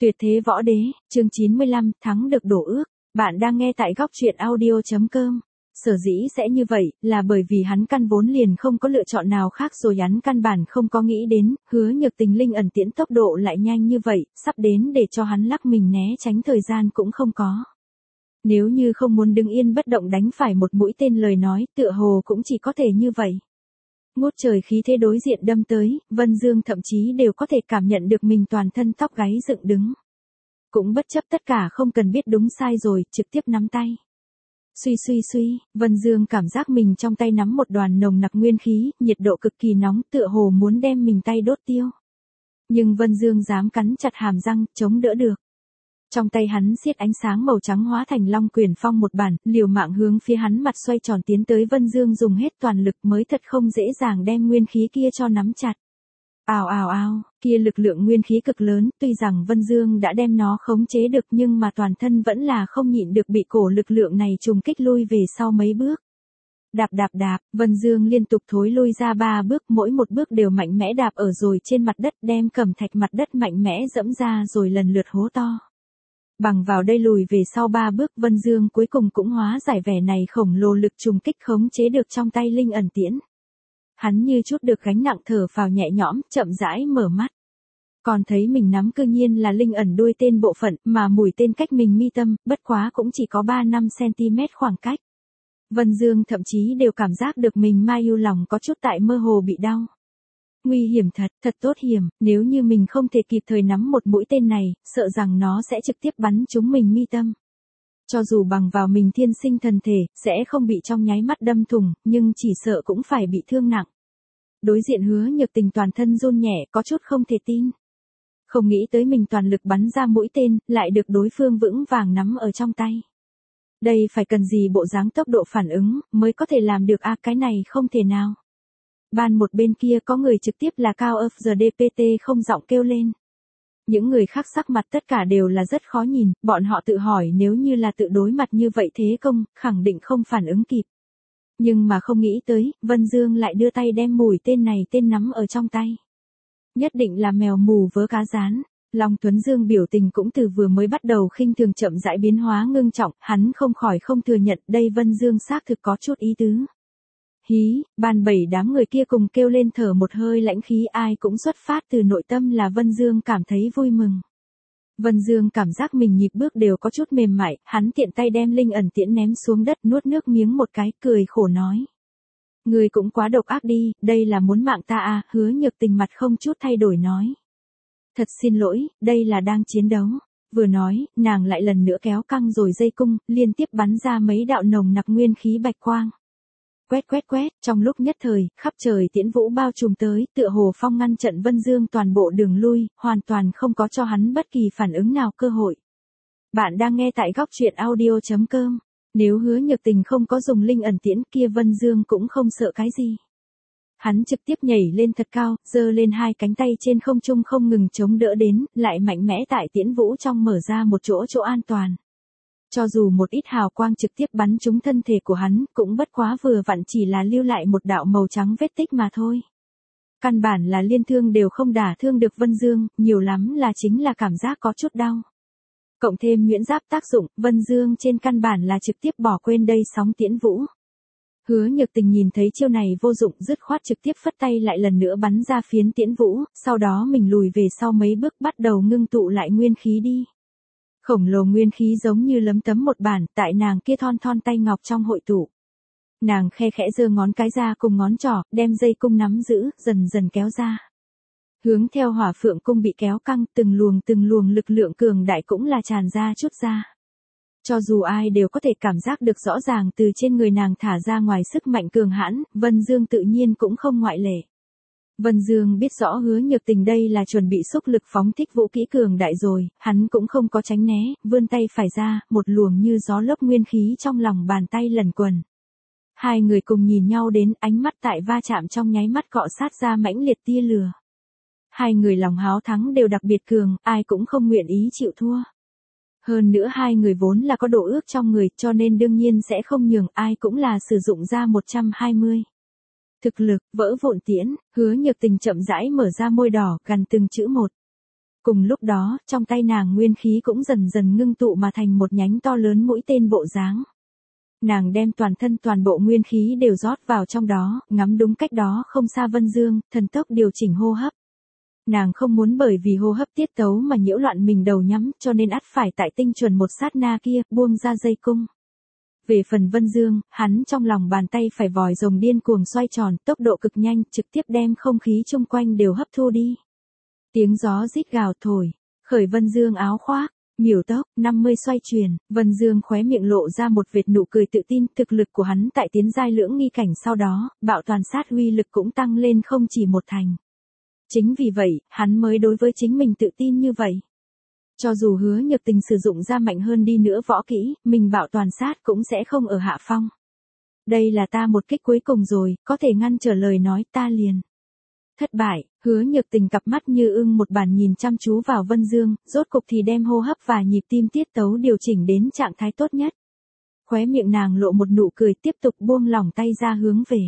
Tuyệt thế võ đế, chương 95, thắng được đổ ước. Bạn đang nghe tại góc truyện audio.com. Sở dĩ sẽ như vậy, là bởi vì hắn căn vốn liền không có lựa chọn nào khác rồi, hắn căn bản không có nghĩ đến, Hứa Nhược Tình linh ẩn tiễn tốc độ lại nhanh như vậy, sắp đến để cho hắn lắc mình né tránh thời gian cũng không có. Nếu như không muốn đứng yên bất động đánh phải một mũi tên lời nói, tựa hồ cũng chỉ có thể như vậy. Ngút trời khí thế đối diện đâm tới, Vân Dương thậm chí đều có thể cảm nhận được mình toàn thân tóc gáy dựng đứng. Cũng bất chấp tất cả không cần biết đúng sai rồi, trực tiếp nắm tay. Suy, Vân Dương cảm giác mình trong tay nắm một đoàn nồng nặc nguyên khí, nhiệt độ cực kỳ nóng, tựa hồ muốn đem mình tay đốt tiêu. Nhưng Vân Dương dám cắn chặt hàm răng, chống đỡ được. Trong tay hắn xiết ánh sáng màu trắng hóa thành long quyền phong một bản, liều mạng hướng phía hắn mặt xoay tròn tiến tới. Vân Dương dùng hết toàn lực mới thật không dễ dàng đem nguyên khí kia cho nắm chặt. Ào, kia lực lượng nguyên khí cực lớn, tuy rằng Vân Dương đã đem nó khống chế được nhưng mà toàn thân vẫn là không nhịn được bị cổ lực lượng này trùng kích lui về sau mấy bước. Đạp, Vân Dương liên tục thối lui ra 3 bước, mỗi một bước đều mạnh mẽ đạp ở rồi trên mặt đất, đem cẩm thạch mặt đất mạnh mẽ dẫm ra rồi lần lượt hố to. Bằng vào đây lùi về sau 3 bước, Vân Dương cuối cùng cũng hóa giải vẻ này khổng lồ lực trùng kích khống chế được trong tay linh ẩn tiễn. Hắn như chút được gánh nặng thở phào nhẹ nhõm, chậm rãi mở mắt. Còn thấy mình nắm cư nhiên là linh ẩn đuôi tên bộ phận, mà mũi tên cách mình mi tâm, bất quá cũng chỉ có 3-5 cm khoảng cách. Vân Dương thậm chí đều cảm giác được mình mai yêu lòng có chút tại mơ hồ bị đau. Nguy hiểm thật tốt hiểm, nếu như mình không thể kịp thời nắm một mũi tên này, sợ rằng nó sẽ trực tiếp bắn trúng mình mi tâm. Cho dù bằng vào mình thiên sinh thần thể, sẽ không bị trong nháy mắt đâm thủng, nhưng chỉ sợ cũng phải bị thương nặng. Đối diện Hứa Nhược Tình toàn thân run nhẹ, có chút không thể tin. Không nghĩ tới mình toàn lực bắn ra mũi tên, lại được đối phương vững vàng nắm ở trong tay. Đây phải cần gì bộ dáng tốc độ phản ứng, mới có thể làm được cái này không thể nào. Ban một bên kia có người trực tiếp là cao of the DPT không giọng kêu lên. Những người khác sắc mặt tất cả đều là rất khó nhìn, bọn họ tự hỏi nếu như là tự đối mặt như vậy thế công, khẳng định không phản ứng kịp. Nhưng mà không nghĩ tới, Vân Dương lại đưa tay đem mũi tên này nắm ở trong tay. Nhất định là mèo mù vớ cá rán. Long Tuấn Dương biểu tình cũng từ vừa mới bắt đầu khinh thường chậm rãi biến hóa ngưng trọng, hắn không khỏi không thừa nhận đây Vân Dương xác thực có chút ý tứ. Hí, ban 7 đám người kia cùng kêu lên thở một hơi lãnh khí, ai cũng xuất phát từ nội tâm là Vân Dương cảm thấy vui mừng. Vân Dương cảm giác mình nhịp bước đều có chút mềm mại, hắn tiện tay đem linh ẩn tiễn ném xuống đất, nuốt nước miếng một cái, cười khổ nói. Người cũng quá độc ác đi, đây là muốn mạng ta à, Hứa Nhược Tình mặt không chút thay đổi nói. Thật xin lỗi, đây là đang chiến đấu. Vừa nói, nàng lại lần nữa kéo căng rồi dây cung, liên tiếp bắn ra mấy đạo nồng nặc nguyên khí bạch quang. Quét, trong lúc nhất thời, khắp trời tiễn vũ bao trùm tới, tựa hồ phong ngăn trận Vân Dương toàn bộ đường lui, hoàn toàn không có cho hắn bất kỳ phản ứng nào cơ hội. Bạn đang nghe tại góc truyện audio.com. Nếu Hứa Nhược Tình không có dùng linh ẩn tiễn kia, Vân Dương cũng không sợ cái gì. Hắn trực tiếp nhảy lên thật cao, giơ lên hai cánh tay trên không trung không ngừng chống đỡ đến, lại mạnh mẽ tại tiễn vũ trong mở ra một chỗ an toàn. Cho dù một ít hào quang trực tiếp bắn trúng thân thể của hắn, cũng bất quá vừa vặn chỉ là lưu lại một đạo màu trắng vết tích mà thôi. Căn bản là liên thương đều không đả thương được Vân Dương, nhiều lắm là chính là cảm giác có chút đau. Cộng thêm nhuyễn giáp tác dụng, Vân Dương trên căn bản là trực tiếp bỏ quên đây sóng tiễn vũ. Hứa Nhược Tình nhìn thấy chiêu này vô dụng, dứt khoát trực tiếp phất tay lại lần nữa bắn ra phiến tiễn vũ, sau đó mình lùi về sau mấy bước bắt đầu ngưng tụ lại nguyên khí đi. Khổng lồ nguyên khí giống như lấm tấm một bản, tại nàng kia thon tay ngọc trong hội tụ. Nàng khe khẽ giơ ngón cái ra cùng ngón trỏ, đem dây cung nắm giữ, dần kéo ra. Hướng theo hỏa phượng cung bị kéo căng, từng luồng lực lượng cường đại cũng là tràn ra chút ra. Cho dù ai đều có thể cảm giác được rõ ràng từ trên người nàng thả ra ngoài sức mạnh cường hãn, Vân Dương tự nhiên cũng không ngoại lệ. Vân Dương biết rõ Hứa Nhược Tình đây là chuẩn bị xúc lực phóng thích vũ kỹ cường đại rồi, hắn cũng không có tránh né, vươn tay phải ra, một luồng như gió lốc nguyên khí trong lòng bàn tay lần quần. Hai người cùng nhìn nhau đến, ánh mắt tại va chạm trong nháy mắt cọ sát ra mãnh liệt tia lửa. Hai người lòng háo thắng đều đặc biệt cường, ai cũng không nguyện ý chịu thua. Hơn nữa hai người vốn là có độ ước trong người, cho nên đương nhiên sẽ không nhường, ai cũng là sử dụng ra 120. Thực lực, vỡ vụn tiễn, Hứa Nhược Tình chậm rãi mở ra môi đỏ, gần từng chữ một. Cùng lúc đó, trong tay nàng nguyên khí cũng dần dần ngưng tụ mà thành một nhánh to lớn mũi tên bộ dáng. Nàng đem toàn thân toàn bộ nguyên khí đều rót vào trong đó, ngắm đúng cách đó không xa Vân Dương, thần tốc điều chỉnh hô hấp. Nàng không muốn bởi vì hô hấp tiết tấu mà nhiễu loạn mình đầu nhắm, cho nên ắt phải tại tinh chuẩn một sát na kia, buông ra dây cung. Về phần Vân Dương, hắn trong lòng bàn tay phải vòi rồng điên cuồng xoay tròn, tốc độ cực nhanh, trực tiếp đem không khí chung quanh đều hấp thu đi. Tiếng gió rít gào thổi, khởi Vân Dương áo khoác, miểu tốc, 50 xoay chuyển, Vân Dương khóe miệng lộ ra một vệt nụ cười tự tin, thực lực của hắn tại tiến giai lưỡng nghi cảnh sau đó, bạo toàn sát uy lực cũng tăng lên không chỉ một thành. Chính vì vậy, hắn mới đối với chính mình tự tin như vậy. Cho dù Hứa Nhược Tình sử dụng ra mạnh hơn đi nữa võ kỹ, mình bạo toàn sát cũng sẽ không ở hạ phong. Đây là ta một kích cuối cùng rồi, có thể ngăn trở lời nói ta liền. Thất bại, Hứa Nhược Tình cặp mắt như ưng một bản nhìn chăm chú vào Vân Dương, rốt cục thì đem hô hấp và nhịp tim tiết tấu điều chỉnh đến trạng thái tốt nhất. Khóe miệng nàng lộ một nụ cười tiếp tục buông lỏng tay ra hướng về.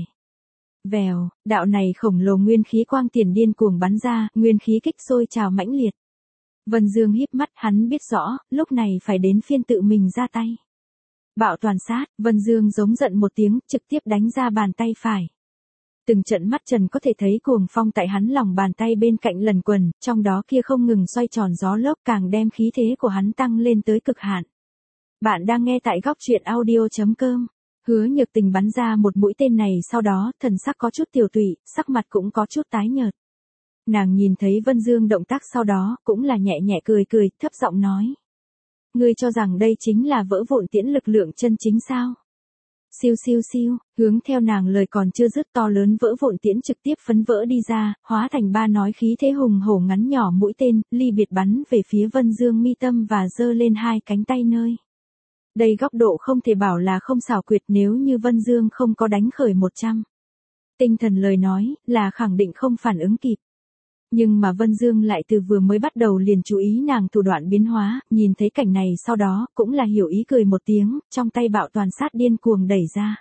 Vèo, đạo này khổng lồ nguyên khí quang tiền điên cuồng bắn ra, nguyên khí kích sôi trào mãnh liệt. Vân Dương híp mắt, hắn biết rõ, lúc này phải đến phiên tự mình ra tay. Bạo toàn sát, Vân Dương giống giận một tiếng, trực tiếp đánh ra bàn tay phải. Từng trận mắt trần có thể thấy cuồng phong tại hắn lòng bàn tay bên cạnh lần quần, trong đó kia không ngừng xoay tròn gió lốc càng đem khí thế của hắn tăng lên tới cực hạn. Bạn đang nghe tại góc truyện audio.com. Hứa Nhược Tình bắn ra một mũi tên này sau đó, thần sắc có chút tiểu tụy, sắc mặt cũng có chút tái nhợt. Nàng nhìn thấy Vân Dương động tác sau đó, cũng là nhẹ nhẹ cười cười, thấp giọng nói. Ngươi cho rằng đây chính là vỡ vụn tiễn lực lượng chân chính sao? Siêu siêu siêu, hướng theo nàng lời còn chưa dứt to lớn vỡ vụn tiễn trực tiếp phấn vỡ đi ra, hóa thành ba nói khí thế hùng hổ ngắn nhỏ mũi tên, ly biệt bắn về phía Vân Dương mi tâm và giơ lên hai cánh tay nơi. Đây góc độ không thể bảo là không xảo quyệt, nếu như Vân Dương không có đánh khởi 100. Tinh thần lời nói, là khẳng định không phản ứng kịp. Nhưng mà Vân Dương lại từ vừa mới bắt đầu liền chú ý nàng thủ đoạn biến hóa, nhìn thấy cảnh này sau đó, cũng là hiểu ý cười một tiếng, trong tay bạo toàn sát điên cuồng đẩy ra.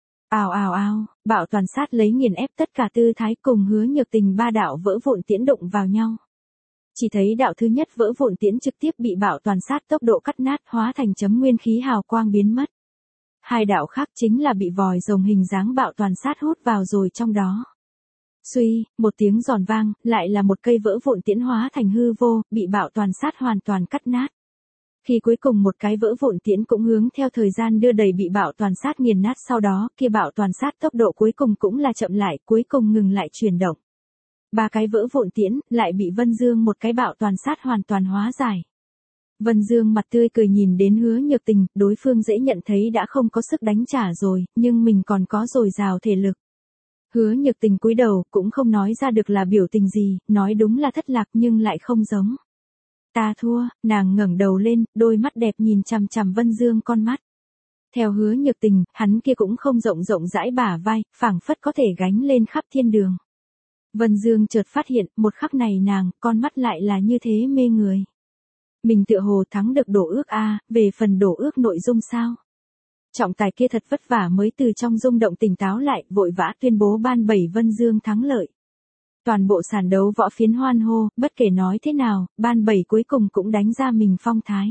Ào ào ào, bạo toàn sát lấy nghiền ép tất cả tư thái cùng Hứa Nhược Tình ba đạo vỡ vụn tiễn đụng vào nhau. Chỉ thấy đạo thứ nhất vỡ vụn tiễn trực tiếp bị bạo toàn sát tốc độ cắt nát hóa thành chấm nguyên khí hào quang biến mất. Hai đạo khác chính là bị vòi rồng hình dáng bạo toàn sát hút vào rồi trong đó. Suy, một tiếng giòn vang, lại là một cây vỡ vụn tiễn hóa thành hư vô, bị bạo toàn sát hoàn toàn cắt nát. Khi cuối cùng một cái vỡ vụn tiễn cũng hướng theo thời gian đưa đẩy bị bạo toàn sát nghiền nát sau đó, kia bạo toàn sát tốc độ cuối cùng cũng là chậm lại, cuối cùng ngừng lại chuyển động. Ba cái vỡ vụn tiễn, lại bị Vân Dương một cái bạo toàn sát hoàn toàn hóa giải. Vân Dương mặt tươi cười nhìn đến Hứa Nhược Tình, đối phương dễ nhận thấy đã không có sức đánh trả rồi, nhưng mình còn có dồi dào thể lực. Hứa Nhược Tình cúi đầu, cũng không nói ra được là biểu tình gì, nói đúng là thất lạc nhưng lại không giống. Ta thua, nàng ngẩng đầu lên, đôi mắt đẹp nhìn chằm chằm Vân Dương con mắt. Theo Hứa Nhược Tình, hắn kia cũng không rộng rộng rãi bả vai, phảng phất có thể gánh lên khắp thiên đường. Vân Dương chợt phát hiện, một khắc này nàng, con mắt lại là như thế mê người. Mình tựa hồ thắng được đổ ước a, về phần đổ ước nội dung sao? Trọng tài kia thật vất vả mới từ trong rung động tỉnh táo lại, vội vã tuyên bố ban 7 Vân Dương thắng lợi. Toàn bộ sàn đấu võ phiến hoan hô, bất kể nói thế nào, ban 7 cuối cùng cũng đánh ra mình phong thái.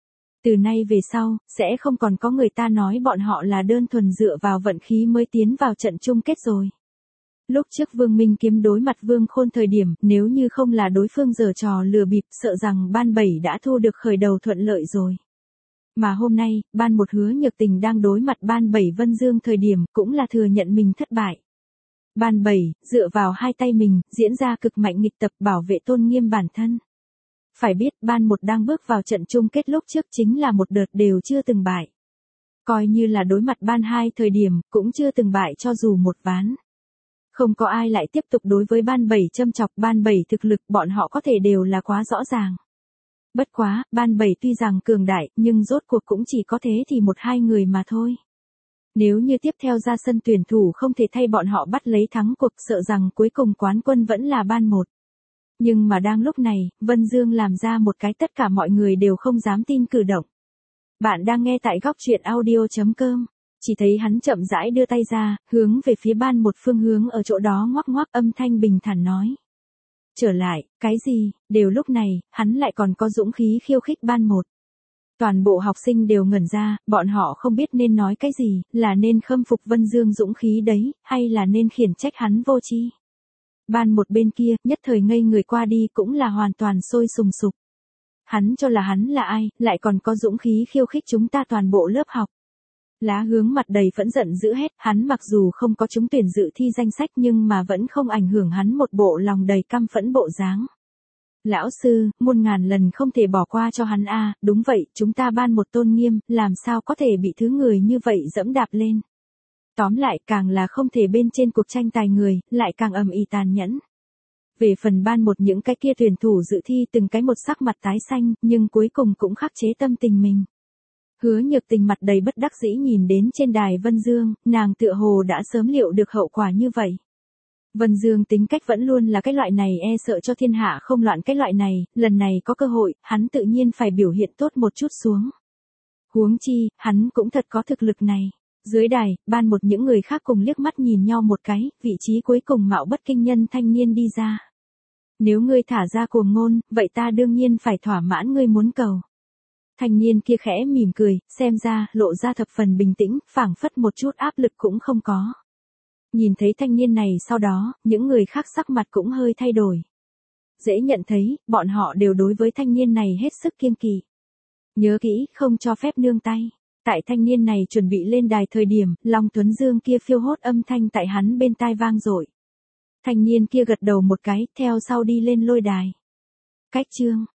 Từ nay về sau, sẽ không còn có người ta nói bọn họ là đơn thuần dựa vào vận khí mới tiến vào trận chung kết rồi. Lúc trước Vương Minh Kiếm đối mặt Vương Khôn thời điểm, nếu như không là đối phương giở trò lừa bịp, sợ rằng ban 7 đã thu được khởi đầu thuận lợi rồi. Mà hôm nay, ban 1 Hứa Nhược Tình đang đối mặt ban 7 Vân Dương thời điểm, cũng là thừa nhận mình thất bại. Ban 7, dựa vào hai tay mình, diễn ra cực mạnh nghịch tập bảo vệ tôn nghiêm bản thân. Phải biết, ban 1 đang bước vào trận chung kết lúc trước chính là một đợt đều chưa từng bại. Coi như là đối mặt ban 2 thời điểm, cũng chưa từng bại cho dù một ván. Không có ai lại tiếp tục đối với ban 7 châm chọc, ban 7 thực lực bọn họ có thể đều là quá rõ ràng. Bất quá, ban 7 tuy rằng cường đại, nhưng rốt cuộc cũng chỉ có thế thì 1-2 người mà thôi. Nếu như tiếp theo ra sân tuyển thủ không thể thay bọn họ bắt lấy thắng cuộc, sợ rằng cuối cùng quán quân vẫn là ban 1. Nhưng mà đang lúc này, Vân Dương làm ra một cái tất cả mọi người đều không dám tin cử động. Bạn đang nghe tại góc truyện audio.com. Chỉ thấy hắn chậm rãi đưa tay ra, hướng về phía ban 1 phương hướng ở chỗ đó ngoắc ngoắc, âm thanh bình thản nói. Trở lại, cái gì, đều lúc này, hắn lại còn có dũng khí khiêu khích ban một. Toàn bộ học sinh đều ngẩn ra, bọn họ không biết nên nói cái gì, là nên khâm phục Vân Dương dũng khí đấy, hay là nên khiển trách hắn vô tri. Ban một bên kia, nhất thời ngây người qua đi cũng là hoàn toàn sôi sùng sục. Hắn cho là hắn là ai, lại còn có dũng khí khiêu khích chúng ta toàn bộ lớp học. Lá Hướng mặt đầy phẫn giận dữ hét, hắn mặc dù không có trúng tuyển dự thi danh sách nhưng mà vẫn không ảnh hưởng hắn một bộ lòng đầy căm phẫn bộ dáng. Lão sư, muôn ngàn lần không thể bỏ qua cho hắn a, đúng vậy, chúng ta ban một tôn nghiêm, làm sao có thể bị thứ người như vậy dẫm đạp lên. Tóm lại càng là không thể bên trên cuộc tranh tài người, lại càng ầm ĩ tàn nhẫn. Về phần ban một những cái kia tuyển thủ dự thi từng cái một sắc mặt tái xanh, nhưng cuối cùng cũng khắc chế tâm tình mình. Hứa Nhược Tình mặt đầy bất đắc dĩ nhìn đến trên đài Vân Dương, nàng tựa hồ đã sớm liệu được hậu quả như vậy. Vân Dương tính cách vẫn luôn là cái loại này e sợ cho thiên hạ không loạn cái loại này, lần này có cơ hội, hắn tự nhiên phải biểu hiện tốt một chút xuống. Huống chi, hắn cũng thật có thực lực này. Dưới đài, ban một những người khác cùng liếc mắt nhìn nhau một cái, vị trí cuối cùng mạo bất kinh nhân thanh niên đi ra. Nếu ngươi thả ra cuồng ngôn, vậy ta đương nhiên phải thỏa mãn ngươi muốn cầu. Thanh niên kia khẽ mỉm cười, xem ra, lộ ra thập phần bình tĩnh, phảng phất một chút áp lực cũng không có. Nhìn thấy thanh niên này sau đó, những người khác sắc mặt cũng hơi thay đổi. Dễ nhận thấy, bọn họ đều đối với thanh niên này hết sức kiêng kỵ. Nhớ kỹ, không cho phép nương tay. Tại thanh niên này chuẩn bị lên đài thời điểm, Long Tuấn Dương kia phiêu hốt âm thanh tại hắn bên tai vang dội. Thanh niên kia gật đầu một cái, theo sau đi lên lôi đài. Cách chương